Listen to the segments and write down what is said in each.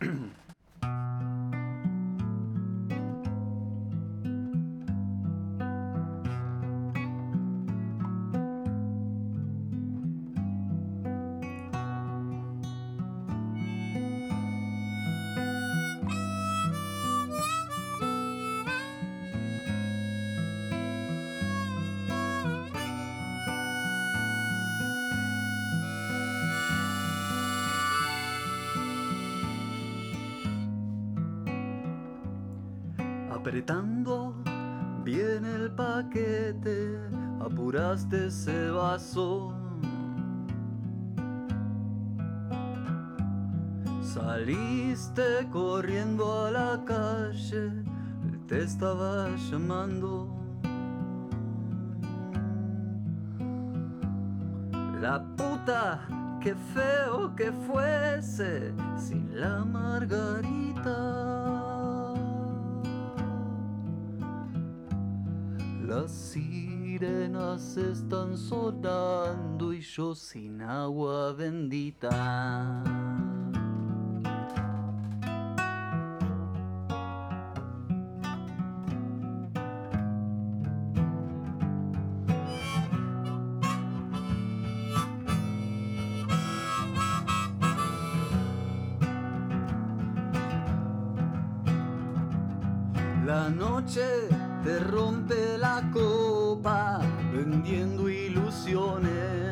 Apretando bien el paquete, apuraste ese vaso. Saliste corriendo a la calle, él te estaba llamando. La puta, qué feo que fuese sin la margarita. Las sirenas están sonando y yo sin agua bendita. La noche te rompe la copa vendiendo ilusiones,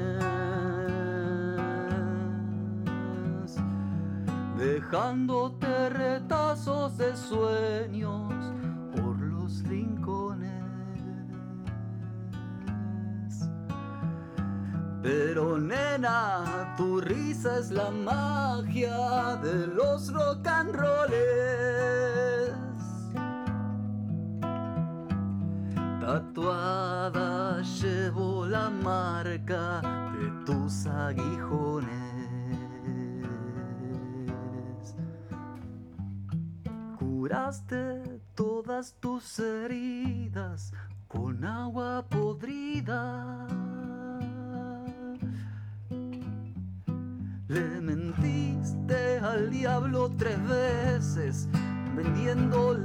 dejándote retazos de sueños por los rincones. Pero nena, tu risa es la magia de los rock and rolls. Tatuada llevo la marca de tus aguijones. Curaste todas tus heridas con agua podrida. Le mentiste al diablo 3 veces vendiéndole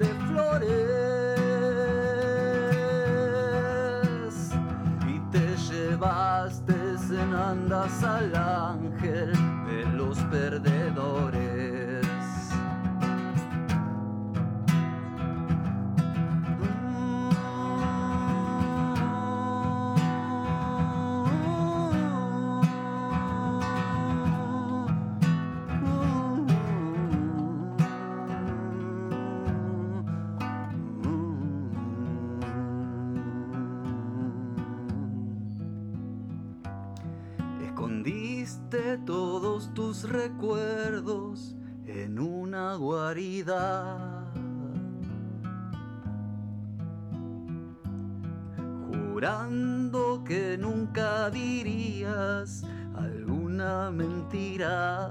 flores y te llevaste en andas al ángel de los perdedores. Escondiste todos tus recuerdos en una guarida, jurando que nunca dirías alguna mentira.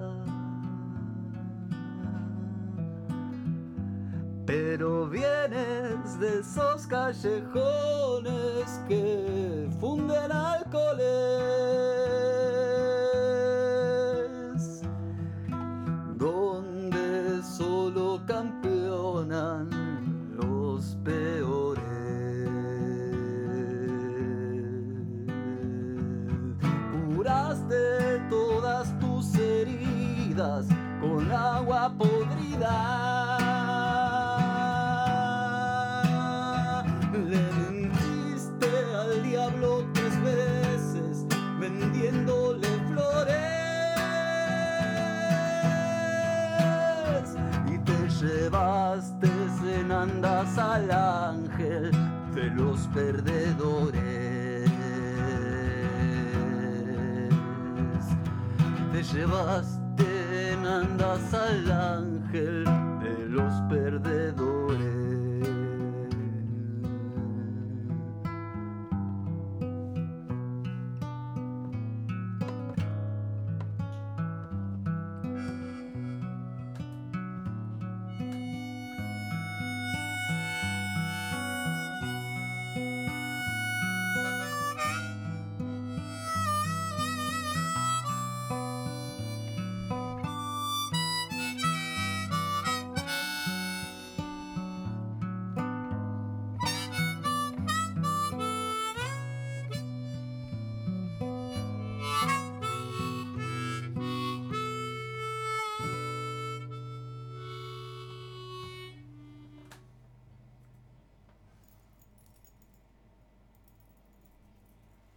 Pero vienes de esos callejones que funden alcoholes, donde solo campeonan los peores. Curaste todas tus heridas con agua podrida. Le mentiste al diablo 3 veces vendiéndole flores y te llevaste en andas al ángel de los perdedores. Te llevaste